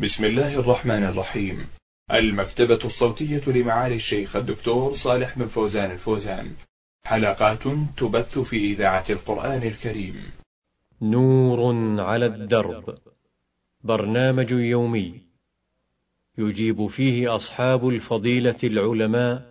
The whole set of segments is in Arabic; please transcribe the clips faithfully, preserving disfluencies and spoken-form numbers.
بسم الله الرحمن الرحيم. المكتبة الصوتية لمعالي الشيخ الدكتور صالح بن فوزان الفوزان، حلقات تبث في إذاعة القرآن الكريم. نور على الدرب، برنامج يومي يجيب فيه أصحاب الفضيلة العلماء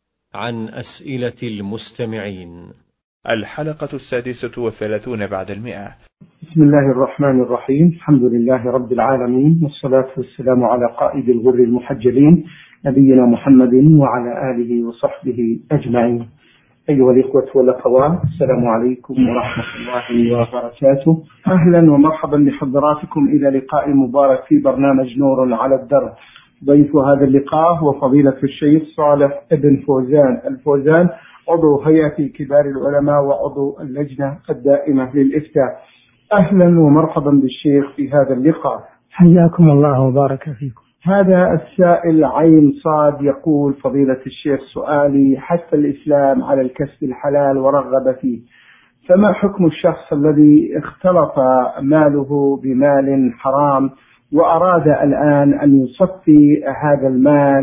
عن أسئلة المستمعين. الحلقة السادسة والثلاثون بعد المئة. بسم الله الرحمن الرحيم. الحمد لله رب العالمين، والصلاة والسلام على قائد الغر المحجلين نبينا محمد وعلى آله وصحبه أجمعين. أيها الإخوة والأخوات، السلام عليكم ورحمة الله وبركاته. أهلا ومرحبا بحضراتكم إلى لقاء مبارك في برنامج نور على الدرب. ضيف هذا اللقاء هو فضيلة الشيخ صالح بن فوزان الفوزان، عضو هيئة كبار العلماء وعضو اللجنة الدائمة للإفتاء. أهلا ومرحبا بالشيخ في هذا اللقاء. حياكم الله وبارك فيكم. هذا السائل عين صاد يقول: فضيلة الشيخ، سؤالي: حث الإسلام على الكسب الحلال ورغب فيه، فما حكم الشخص الذي اختلط ماله بمال حرام وأراد الآن أن يصفي هذا المال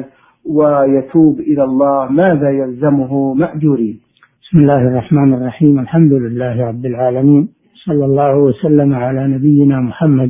ويتوب إلى الله، ماذا يلزمه مأجورين؟ بسم الله الرحمن الرحيم. الحمد لله رب العالمين، صلى الله وسلم على نبينا محمد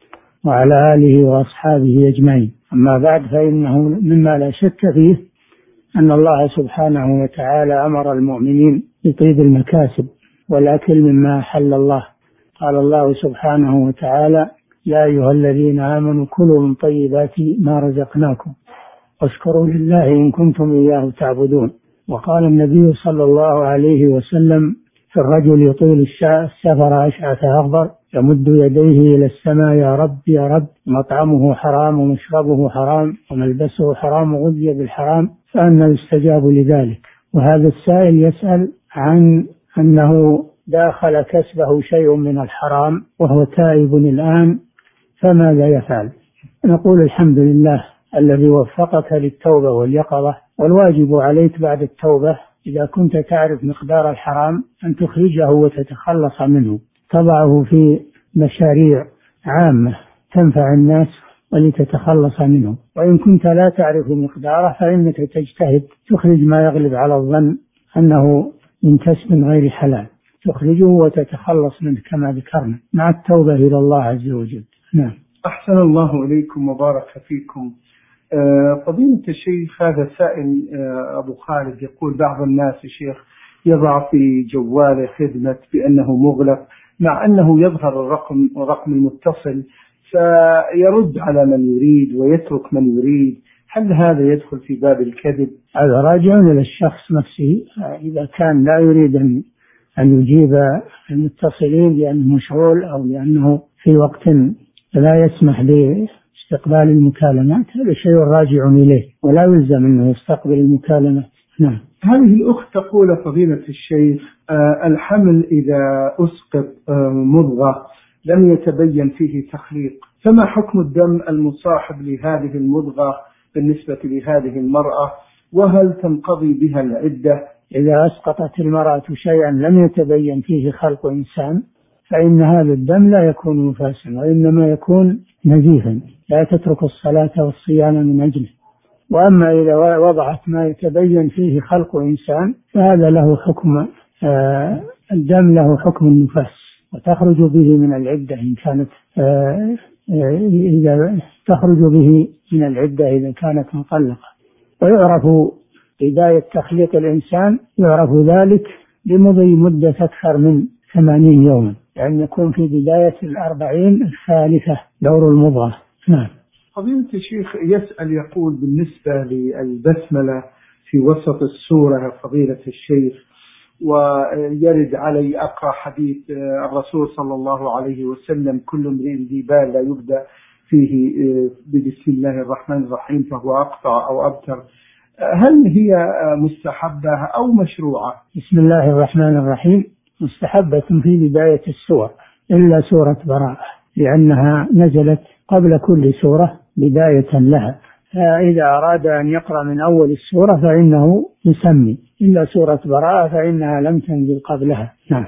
وعلى آله وأصحابه أجمعين. أما بعد، فإنه مما لا شك فيه أن الله سبحانه وتعالى أمر المؤمنين بطيب المكاسب والأكل مما حل الله. قال الله سبحانه وتعالى: يا أيها الذين آمنوا كلوا من طيبات ما رزقناكم واشكروا لله إن كنتم إياه تعبدون. وقال النبي صلى الله عليه وسلم: في الرجل يطيل السفر أشعث أغبر يمد يديه إلى السماء: يا رب يا رب، مطعمه حرام ومشربه حرام وملبسه حرام وغذي بالحرام، فأنى يستجاب لذلك. وهذا السائل يسأل عن أنه داخل كسبه شيء من الحرام وهو تائب الآن، فماذا يفعل؟ نقول: الحمد لله الذي وفقك للتوبة واليقظة، والواجب عليك بعد التوبة إذا كنت تعرف مقدار الحرام أن تخرجه وتتخلص منه، تضعه في مشاريع عامة تنفع الناس ولتتخلص منه. وإن كنت لا تعرف مقداره فإنك تجتهد تخرج ما يغلب على الظن أنه من كسب غير حلال، تخرجه وتتخلص منه كما ذكرنا مع التوبة إلى الله عز وجل. نعم. أحسن الله إليكم وبارك فيكم. فضيلة الشيخ، هذا سائل أبو خالد يقول: بعض الناس الشيخ يضع في جواله خدمة بأنه مغلق، مع أنه يظهر الرقم الرقم المتصل، فيرد على من يريد ويترك من يريد. هل هذا يدخل في باب الكذب؟ هذا راجع إلى الشخص نفسه. إذا كان لا يريد أن يجيب المتصلين لأنه مشغول أو لأنه في وقت لا يسمح باستقبال المكالمات، هذا شيء راجع إليه ولا يلزم أنه يستقبل المكالمات. نعم. هذه الأخت تقول: فضيلة الشيخ، آه الحمل إذا أسقط آه مضغة لم يتبين فيه تخليق، فما حكم الدم المصاحب لهذه المضغة بالنسبة لهذه المرأة، وهل تنقضي بها العدة؟ إذا أسقطت المرأة شيئا لم يتبين فيه خلق إنسان فإن هذا الدم لا يكون نفاسا، وإنما يكون نزيفا، لا تترك الصلاة والصيام من أجله. وأما إذا وضعت ما يتبين فيه خلق إنسان فهذا له حكم آه الدم له حكم النفاس، وتخرج به من العدة إن كانت آه إذا تخرج به من العدة إذا كانت مطلقة. ويعرف بداية تخليق الإنسان يعرف ذلك بمضي مدة أكثر من ثمانين يوما، يعني يكون في بداية الأربعين الثالثة دور المضغة. نعم. فضيلة الشيخ يسأل يقول: بالنسبة للبسملة في وسط السورة فضيلة الشيخ، ويرد علي أقرأ حديث الرسول صلى الله عليه وسلم: كل امرئ ذي بال لا يبدأ فيه بسم الله الرحمن الرحيم فهو أقطع أو أبتر، هل هي مستحبة أو مشروعة؟ بسم الله الرحمن الرحيم مستحبة في بداية السور إلا سورة براءة، لأنها نزلت قبل كل سورة بداية لها، فإذا أراد أن يقرأ من أول السورة فإنه يسمي، إلا سورة براءة فإنها لم تنزل قبلها. نعم.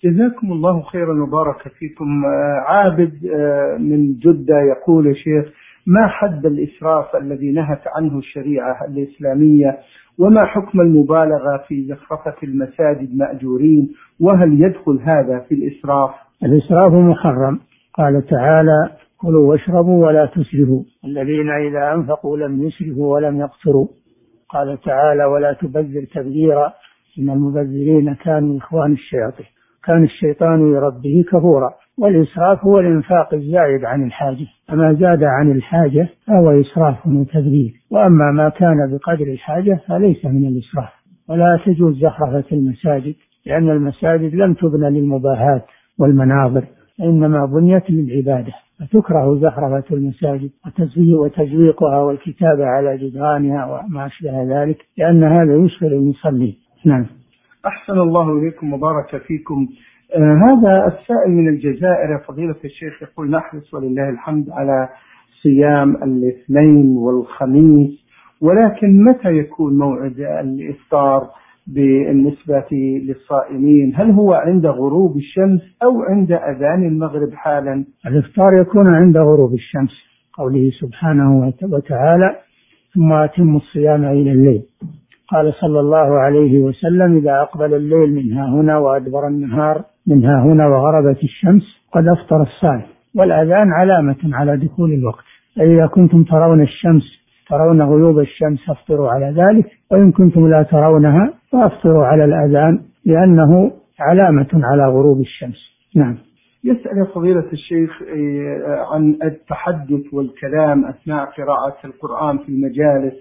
جزاكم الله خيرا وبارك فيكم. عابد من جدة يقول: يا شيخ، ما حد الإسراف الذي نهت عنه الشريعة الإسلامية؟ وما حكم المبالغة في زخرفة المساجد مأجورين؟ وهل يدخل هذا في الإسراف؟ الإسراف محرم. قال تعالى: كلوا واشربوا ولا تسرفوا الذين إذا أنفقوا لم يسرفوا ولم يقتروا. قال تعالى: ولا تبذر تبذيرا إن المبذرين كانوا إخوان الشياطين كان الشيطان لربه كفورا. والإسراف هو الإنفاق الزائد عن الحاجة، فما زاد عن الحاجة فهو إسراف وتبذير، وأما ما كان بقدر الحاجة فليس من الإسراف. ولا تجوز زخرفة المساجد، لأن المساجد لم تبنى للمباهات والمناظر، إنما بنيت للعبادة، فتكره زخرفة المساجد وتزويقها والكتابة على جدرانها وما أشبه ذلك، لأن هذا يشغل المصلين. نعم. أحسن الله إليكم وبارك فيكم. آه هذا السائل من الجزائر فضيلة الشيخ يقول: نحرص ولله الحمد على صيام الاثنين والخميس، ولكن متى يكون موعد الإفطار بالنسبة للصائمين؟ هل هو عند غروب الشمس أو عند أذان المغرب حالا؟ الإفطار يكون عند غروب الشمس، قوله سبحانه وتعالى: ثم أتم الصيام إلى الليل. قال صلى الله عليه وسلم: إذا أقبل الليل من ها هنا وأدبر النهار من ها هنا وغربت الشمس قد أفطر الصائم. والأذان علامة على دخول الوقت، فإذا كنتم ترون الشمس ترون غيوب الشمس فافطروا على ذلك، وإن كنتم لا ترونها فافطروا على الأذان، لأنه علامة على غروب الشمس. نعم. يسأل فضيلة الشيخ عن التحدث والكلام أثناء قراءة القرآن في المجالس،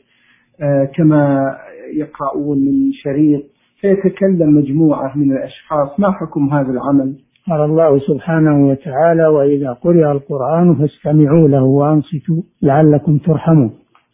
كما يقرؤون من شريط فيتكلم مجموعة من الأشخاص، ما حكم هذا العمل؟ قال الله سبحانه وتعالى: وإذا قرئ القرآن فاستمعوا له وأنصتوا لعلكم ترحمون.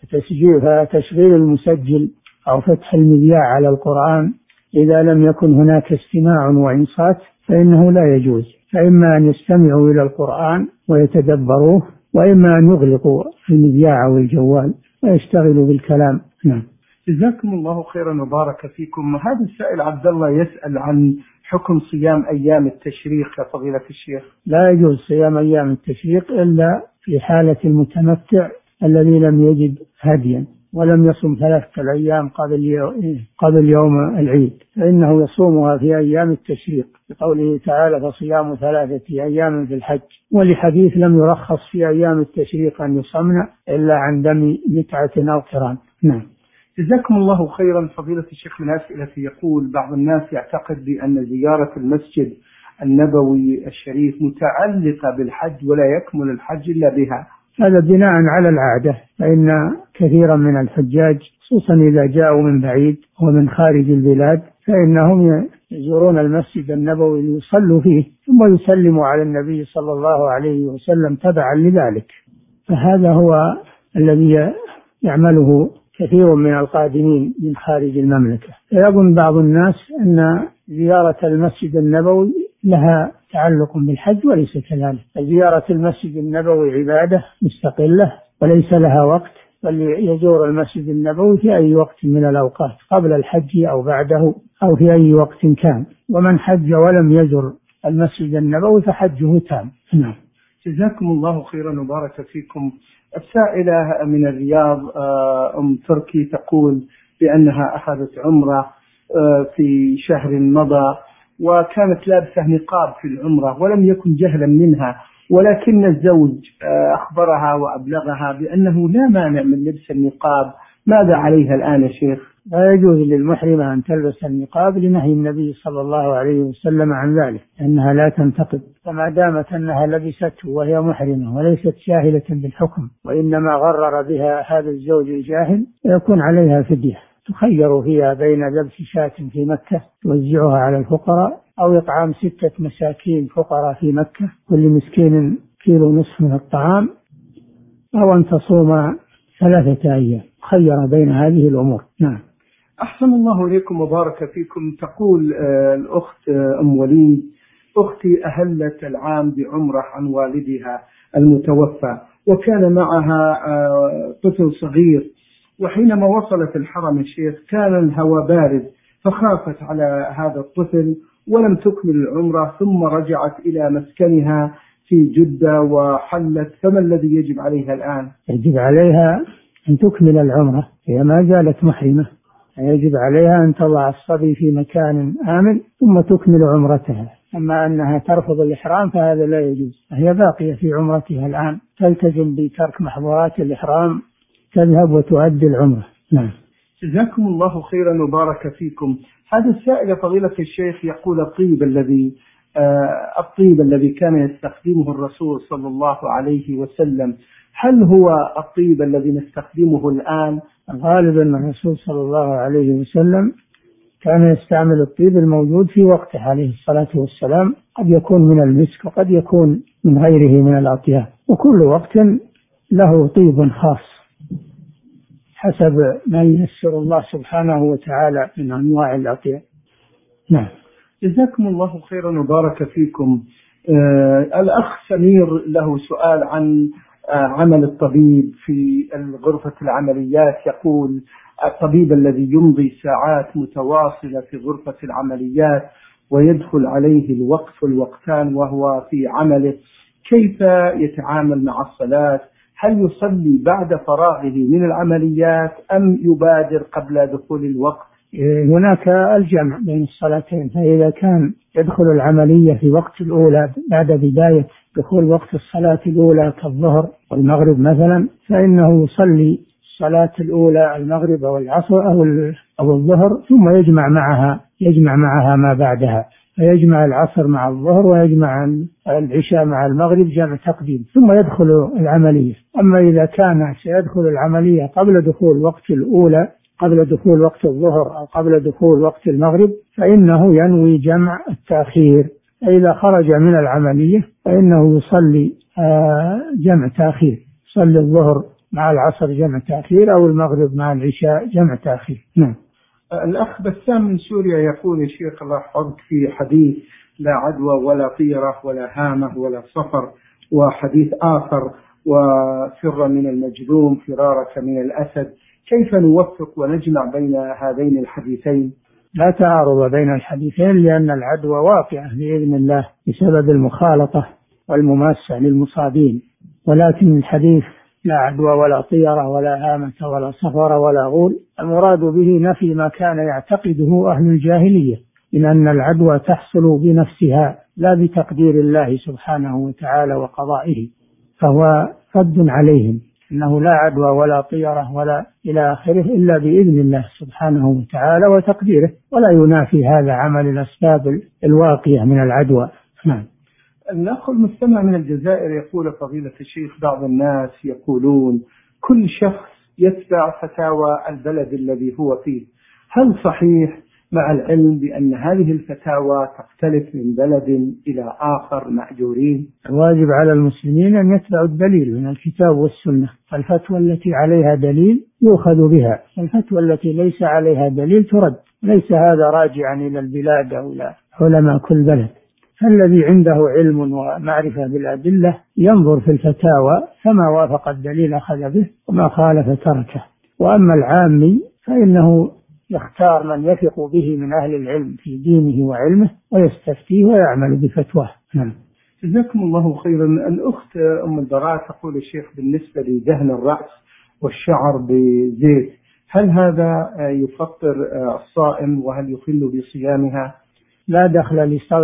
فتشغيل المسجل أو فتح المذياع على القرآن إذا لم يكن هناك استماع وإنصات فإنه لا يجوز، فإما أن يستمعوا إلى القرآن ويتدبروه، وإما أن يغلقوا المذياع والجوال ويشتغلوا بالكلام. نعم. جزاكم الله خيرا وبارك فيكم. هذا السائل عبد الله يسأل عن حكم صيام أيام التشريق يا فضيلة الشيخ. لا يجوز صيام أيام التشريق إلا في حالة المتمتع الذي لم يجد هديا ولم يصم ثلاثة الأيام قبل قبل يوم العيد، فإنه يصومها في أيام التشريق، بقوله تعالى: فصيام ثلاثة أيام في الحج. ولحديث: لم يرخص في أيام التشريق أن يصمن إلا عن دم متعة أو قران. نعم. جزاكم الله خيرا فضيلة الشيخ. من أسئلة يقول: بعض الناس يعتقد بأن زيارة المسجد النبوي الشريف متعلقة بالحج ولا يكمل الحج إلا بها. هذا بناء على العادة، فإن كثيرا من الحجاج خصوصا إذا جاءوا من بعيد ومن خارج البلاد فإنهم يزورون المسجد النبوي ليصلوا فيه ثم يسلموا على النبي صلى الله عليه وسلم تبعا لذلك. فهذا هو الذي يعمله كثير من القادمين من خارج المملكة. فيظن بعض الناس أن زيارة المسجد النبوي لها تعلق بالحج، وليس كذلك. زيارة المسجد النبوي عبادة مستقلة وليس لها وقت، بل يزور المسجد النبوي في أي وقت من الأوقات قبل الحج أو بعده أو في أي وقت كان. ومن حج ولم يزر المسجد النبوي فحجه تام. نعم. جزاكم الله خيرا وبارك فيكم. السائلة من الرياض أم تركي تقول بأنها أخذت عمرة في شهر مضى وكانت لابسة نقاب في العمرة ولم يكن جهلا منها، ولكن الزوج أخبرها وأبلغها بأنه لا مانع من لبس النقاب. ماذا عليها الآن يا شيخ؟ لا يجوز للمحرمة أن تلبس النقاب لنهي النبي صلى الله عليه وسلم عن ذلك، أنها لا تنتقب. فما دامت أنها لبسته وهي محرمة وليست جاهلة بالحكم وإنما غرر بها هذا الزوج الجاهل يكون عليها فدية، تخير فيها بين ذبح شاة في مكة توزعها على الفقراء أو إطعام ستة مساكين فقراء في مكة كل مسكين كيلو نصف من الطعام، أو أن تصوم ثلاثة أيام، خير بين هذه الأمور. نعم. أحسن الله إليكم وبارك فيكم. تقول الأخت أم وليد: أختي أهلت العام بعمرة عن والدها المتوفى وكان معها طفل صغير، وحينما وصلت الحرم الشيخ كان الهواء بارد فخافت على هذا الطفل ولم تكمل العمرة، ثم رجعت إلى مسكنها في جدة وحلت، فما الذي يجب عليها الآن؟ يجب عليها أن تكمل العمرة، هي ما زالت محرمة، يجب عليها أن تضع الصبي في مكان آمن ثم تكمل عمرتها. أما أنها ترفض الإحرام فهذا لا يجوز، هي باقية في عمرتها الآن، تلتزم بترك محظورات الإحرام، تذهب وتؤدي العمرة. نعم. جزاكم الله خيرا وبارك فيكم. هذا السائل فضيلة الشيخ يقول الطيب الذي آه الطيب الذي كان يستخدمه الرسول صلى الله عليه وسلم، هل هو الطيب الذي نستخدمه الآن؟ غالبا الرسول صلى الله عليه وسلم كان يستعمل الطيب الموجود في وقته عليه الصلاة والسلام، قد يكون من المسك وقد يكون من غيره من الأطياب، وكل وقت له طيب خاص حسب ما ييسر الله سبحانه وتعالى من أنواع الأطياب. نعم. جزاكم الله خيرا وبارك فيكم. آه الأخ سمير له سؤال عن آه عمل الطبيب في غرفة العمليات. يقول الطبيب الذي يمضي ساعات متواصلة في غرفة العمليات ويدخل عليه الوقت والوقتان وهو في عمله، كيف يتعامل مع الصلاة؟ هل يصلي بعد فراغه من العمليات أم يبادر قبل دخول الوقت؟ هناك الجمع بين الصلاتين، فإذا كان يدخل العملية في وقت الأولى بعد بداية دخول وقت الصلاة الأولى كالظهر والمغرب مثلا، فإنه يصلي الصلاة الأولى المغرب أو العصر أو أو الظهر ثم يجمع معها يجمع معها ما بعدها، فيجمع العصر مع الظهر ويجمع العشاء مع المغرب جمع تقديم ثم يدخل العملية. أما إذا كان سيدخل العملية قبل دخول وقت الأولى قبل دخول وقت الظهر أو قبل دخول وقت المغرب فإنه ينوي جمع التأخير. إذا خرج من العملية فإنه يصلي جمع تأخير، يصلي الظهر مع العصر جمع تأخير أو المغرب مع العشاء جمع تأخير. نعم. الأخ بسام من سوريا يقول يا شيخ الله يحفظك في حديث لا عدوى ولا طيرة ولا هامة ولا صفر، وحديث آخر وفر من المجذوم فرارك من الأسد، كيف نوفق ونجمع بين هذين الحديثين؟ لا تعارض بين الحديثين لأن العدوى واقعة بإذن الله بسبب المخالطة والمماسة للمصابين، ولكن الحديث لا عدوى ولا طيرة ولا هامة ولا صفر ولا غول المراد به نفي ما كان يعتقده أهل الجاهلية من أن العدوى تحصل بنفسها لا بتقدير الله سبحانه وتعالى وقضائه، فهو رد عليهم أنه لا عدوى ولا طيرة ولا إلى آخره إلا بإذن الله سبحانه وتعالى وتقديره، ولا ينافي هذا عمل الأسباب الواقية من العدوى. نعم. الأخ المستمع من الجزائر يقول فضيلة الشيخ بعض الناس يقولون كل شخص يتبع فتاوى البلد الذي هو فيه، هل صحيح مع العلم بأن هذه الفتاوى تختلف من بلد إلى آخر مأجورين؟ الواجب على المسلمين أن يتبعوا الدليل من الكتاب والسنة، الفتوى التي عليها دليل يؤخذ بها، الفتوى التي ليس عليها دليل ترد، ليس هذا راجعا إلى البلاد أو إلى علماء كل بلد. فالذي عنده علم ومعرفة بالأدلة ينظر في الفتاوى فما وافق الدليل أخذ به وما خالف تركه، وأما العامي فإنه يختار من يثق به من أهل العلم في دينه وعلمه ويستفتيه ويعمل بفتواه. نعم. جزاكم الله خيرا. الأخت أم البراء تقول الشيخ بالنسبة لدهن الرأس والشعر بزيت، هل هذا يفطر الصائم وهل يخل بصيامها؟ لا دخل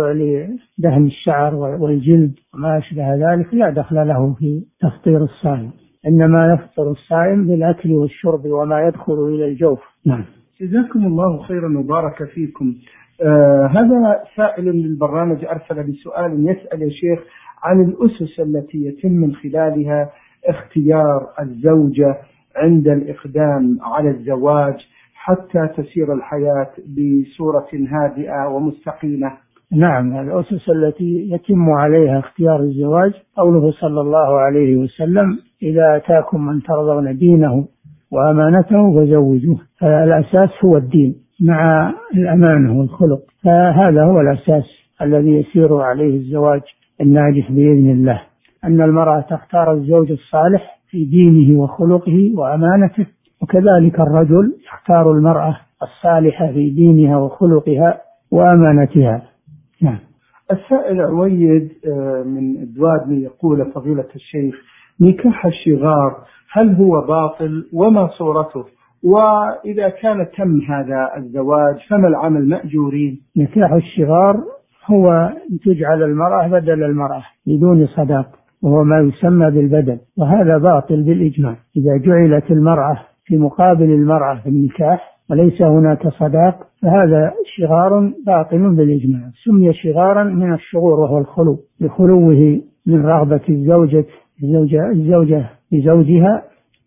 لدهن الشعر والجلد وما أشبه ذلك، لا دخل له في تفطير الصائم، إنما يفطر الصائم بالأكل والشرب وما يدخل إلى الجوف. نعم. جزاكم الله خيرا وبارك فيكم. آه هذا سائل للبرنامج أرسل بسؤال يسأل يا شيخ عن الأسس التي يتم من خلالها اختيار الزوجة عند الإقدام على الزواج حتى تسير الحياة بصورة هادئة ومستقيمة. نعم، الأسس التي يتم عليها اختيار الزواج قوله صلى الله عليه وسلم إذا أتاكم من ترضون دينه وأمانته فزوجوه، فالأساس هو الدين مع الأمانة والخلق، فهذا هو الأساس الذي يسير عليه الزواج الناجح بإذن الله، أن المرأة تختار الزوج الصالح في دينه وخلقه وأمانته، وكذلك الرجل يختار المرأة الصالحة في دينها وخلقها وأمانتها. نعم. السائل عويد من الدوادمي يقول فضيلة الشيخ: نكاح الشغار هل هو باطل وما صورته؟ وإذا كان تم هذا الزواج فما العمل مأجورين؟ نكاح الشغار هو أن تجعل المرأة بدل المرأة بدون صداق، وهو ما يسمى بالبدل، وهذا باطل بالإجماع. إذا جعلت المرأة في مقابل المرأة في النكاح وليس هناك صداق فهذا شغار باطل بالإجماع. سمي شغارا من الشغور وهو الخلو، لخلوه من رغبة الزوجة الزوجة, الزوجة لزوجها،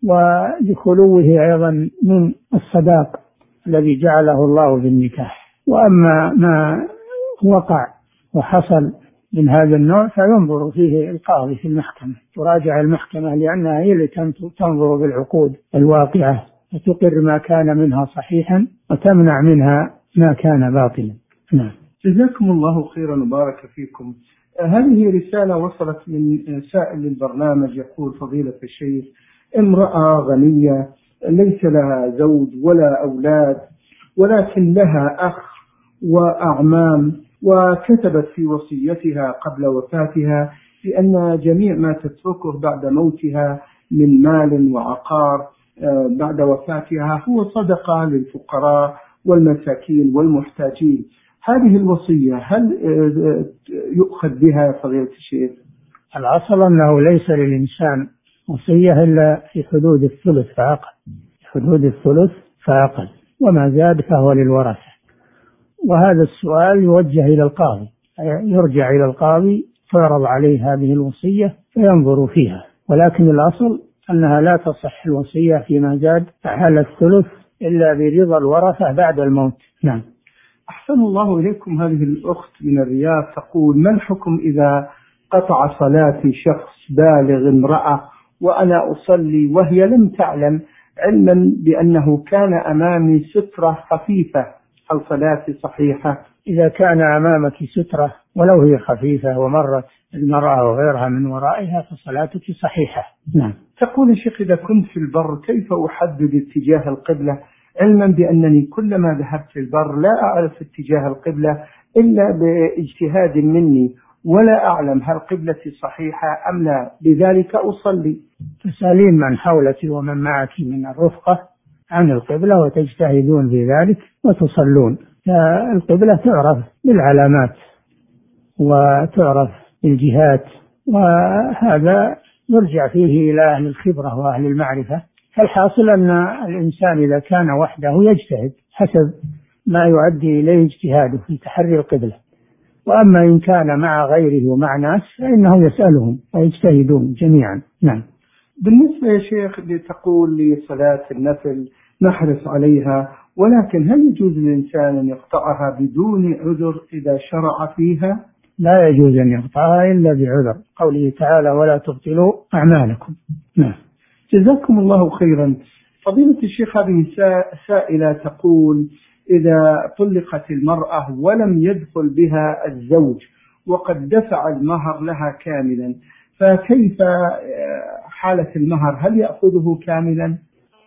ولخلوه أيضا من الصداق الذي جعله الله في النكاح. وأما ما وقع وحصل من هذا النوع فينظر فيه القاضي في المحكمة، تراجع المحكمة لأنها هي اللي تنظر بالعقود الواقعة وتقر ما كان منها صحيحا وتمنع منها ما كان باطلا. نعم. جزاكم الله خيرا وبارك فيكم. هذه رسالة وصلت من سائل البرنامج يقول: فضيلة الشيخ، امرأة غنية ليس لها زوج ولا أولاد، ولكن لها أخ وأعمام، وكتبت في وصيتها قبل وفاتها بأن جميع ما تتركه بعد موتها من مال وعقار بعد وفاتها هو صدقة للفقراء والمساكين والمحتاجين. هذه الوصية هل يؤخذ بها فضيلة الشيخ؟ الأصل أنه ليس للإنسان وصية إلا في حدود الثلث فأقل، حدود الثلث فأقل، وما زاد فهو للورثة. وهذا السؤال يوجه إلى القاضي، يرجع إلى القاضي تعرض عليه هذه الوصية فينظر فيها، ولكن الأصل أنها لا تصح الوصية فيما زاد على الثلث إلا برضا الورثة بعد الموت. نعم. أحسن الله إليكم. هذه الأخت من الرياض تقول: ما الحكم إذا قطع صلاتي شخص بالغ امرأة وأنا أصلي وهي لم تعلم، علما بأنه كان أمامي سترة خفيفة، هل صلاتي صحيحة؟ إذا كان أمامك سترة ولو هي خفيفة ومرت المرأة وغيرها من ورائها فصلاتك صحيحة. نعم. تقول الشيخ: إذا كنت في البر كيف أحدد اتجاه القبلة، علما بأنني كلما ذهبت في البر لا أعرف اتجاه القبلة إلا باجتهاد مني، ولا أعلم هل قبلتي صحيحة أم لا، لذلك أصلي. تسألين من حولك ومن معك من الرفقة عن القبلة وتجتهدون في ذلك وتصلون. القبلة تعرف بالعلامات وتعرف بالجهات، وهذا يرجع فيه إلى أهل الخبرة وأهل المعرفة. فالحاصل أن الإنسان إذا كان وحده يجتهد حسب ما يؤدي إليه اجتهاده في تحري القبلة، وأما إن كان مع غيره ومع ناس فإنه يسألهم ويجتهدون جميعا. نعم. بالنسبة يا شيخ لتقول لي صلاة النفل نحرص عليها، ولكن هل يجوز للإنسان أن يقطعها بدون عذر إذا شرع فيها؟ لا يجوز أن يقطعها إلا بعذر، قوله تعالى: ولا تبطلوا أعمالكم. نعم. جزاكم الله خيرا. فضيلة الشيخ، هذه سائلة تقول: إذا طلقت المرأة ولم يدخل بها الزوج وقد دفع المهر لها كاملا، فكيف حالة المهر، هل يأخذه كاملا؟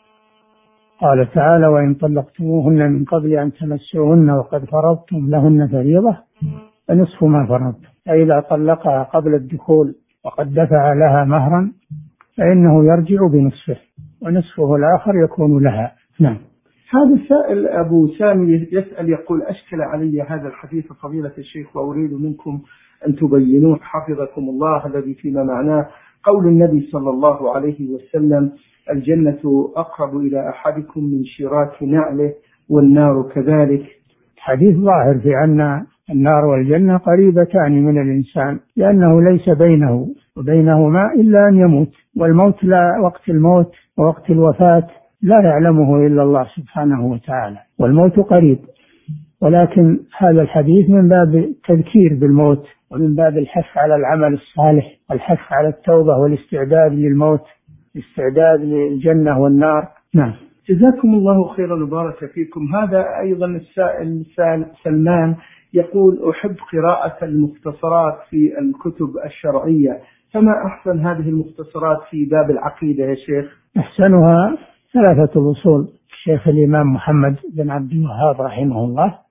قال تعالى: وإن طلقتموهن من قبل أن تمسوهن وقد فرضتم لهن فريضة فنصف ما فرضتم. فإذا طلقها قبل الدخول وقد دفع لها مهرا فإنه يرجع بنصفه، ونصفه الآخر يكون لها. نعم. هذا السائل أبو سامي يسأل يقول: أشكل علي هذا الحديث فضيلة الشيخ، وأريد منكم أن تبينوه حفظكم الله، الذي فيما معناه قول النبي صلى الله عليه وسلم: الجنة أقرب إلى أحدكم من شراك نعله والنار كذلك. حديث ظاهر في أن النار والجنة قريبتان من الإنسان، لأنه ليس بينه وبينهما إلا أن يموت، والموت لا وقت الموت ووقت الوفاة لا يعلمه إلا الله سبحانه وتعالى، والموت قريب. ولكن هذا الحديث من باب التذكير بالموت، ومن باب الحث على العمل الصالح والحث على التوبة والاستعداد للموت، استعداد للجنة والنار. نعم. جزاكم الله خيرا وبارك فيكم. هذا أيضا السائل سلمان يقول: أحب قراءة المختصرات في الكتب الشرعية، فما أحسن هذه المختصرات في باب العقيدة يا شيخ؟ أحسنها ثلاثة الأصول الشيخ الإمام محمد بن عبد الوهاب رحمه الله،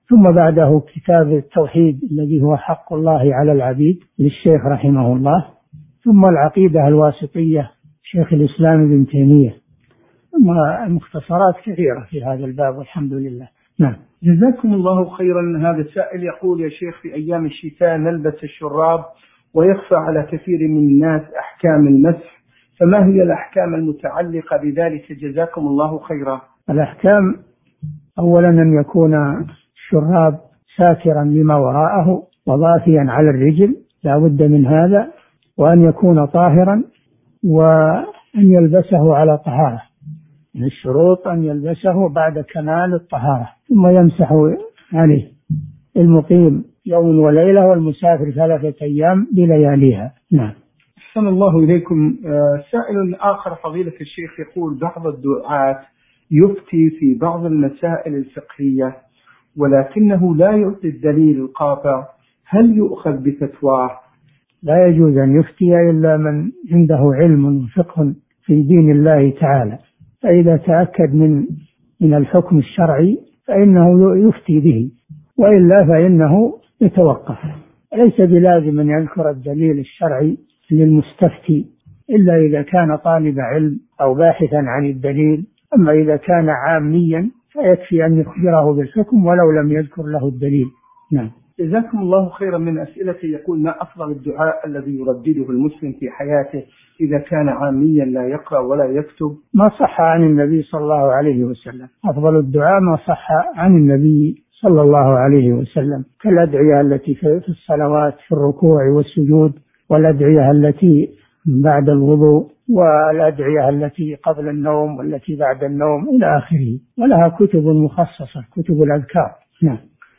ثم بعده كتاب التوحيد الذي هو حق الله على العبيد للشيخ رحمه الله، ثم العقيدة الواسطية شيخ الإسلام ابن تيمية، ثم مختصرات كثيرة في هذا الباب والحمد لله. نعم. جزاكم الله خيرا. هذا السائل يقول: يا شيخ، في أيام الشتاء نلبس الشراب ويخفى على كثير من الناس أحكام المسح، فما هي الأحكام المتعلقة بذلك؟ جزاكم الله خيرا. الأحكام: أولا أن يكون الشراب ساترا لما وراءه وضافيا على الرجل، لا بد من هذا، وأن يكون طاهرا، وأن يلبسه على طهارة. من الشروط أن يلبسه بعد كمال الطهارة، ثم يمسح عليه المقيم يوم وليلة والمسافر ثلاثة أيام بلياليها. نعم. أحسن الله إليكم. سائل آخر فضيلة الشيخ يقول: بعض الدعاة يفتي في بعض المسائل الفقهية ولكنه لا يعطي الدليل القاطع، هل يؤخذ بفتواه؟ لا يجوز أن يفتي إلا من عنده علم وفقه في دين الله تعالى، فإذا تأكد من من الحكم الشرعي فإنه يفتي به، وإلا فإنه يتوقف. ليس بلازم أن يذكر الدليل الشرعي للمستفتي إلا إذا كان طالب علم أو باحثا عن الدليل، أما إذا كان عاميا فيكفي أن يخبره بالحكم ولو لم يذكر له الدليل. نعم. جزاكم الله خيرا. من أسئلته يقول: ما أفضل الدعاء الذي يردده المسلم في حياته إذا كان عاميا لا يقرأ ولا يكتب؟ ما صح عن النبي صلى الله عليه وسلم. أفضل الدعاء ما صح عن النبي صلى الله عليه وسلم، كالأدعية التي في الصلوات في الركوع والسجود، والأدعية التي بعد الوضوء، والأدعية التي قبل النوم والتي بعد النوم إلى آخره، ولها كتب مخصصة، كتب الأذكار. نعم.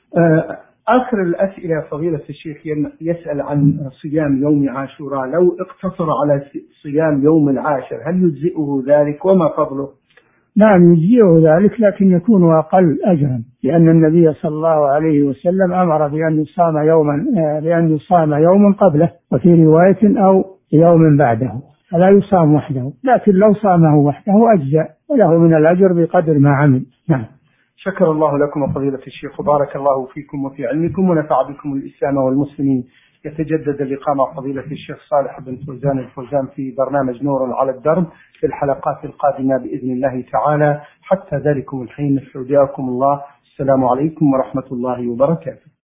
آخر الأسئلة فضيلة الشيخ يسأل عن صيام يوم عاشوراء، لو اقتصر على صيام يوم العاشر هل يجزئه ذلك وما فضله؟ نعم يجزئه ذلك، لكن يكون أقل أجرا، لأن النبي صلى الله عليه وسلم أمر بأن يصام يوما بأن يصام يوما قبله، وفي رواية أو يوم بعده، فلا يصام وحده، لكن لو صامه وحده أجزأ وله من الأجر بقدر ما عمل. نعم. شكر الله لكم فضيلة الشيخ، وبارك الله فيكم وفي علمكم، ونفع بكم الإسلام والمسلمين. يتجدد اللقاء مع فضيلة الشيخ صالح بن فوزان الفوزان في برنامج نور على الدرب في الحلقات القادمة بإذن الله تعالى. حتى ذلكم الحين نستودعكم الله. السلام عليكم ورحمة الله وبركاته.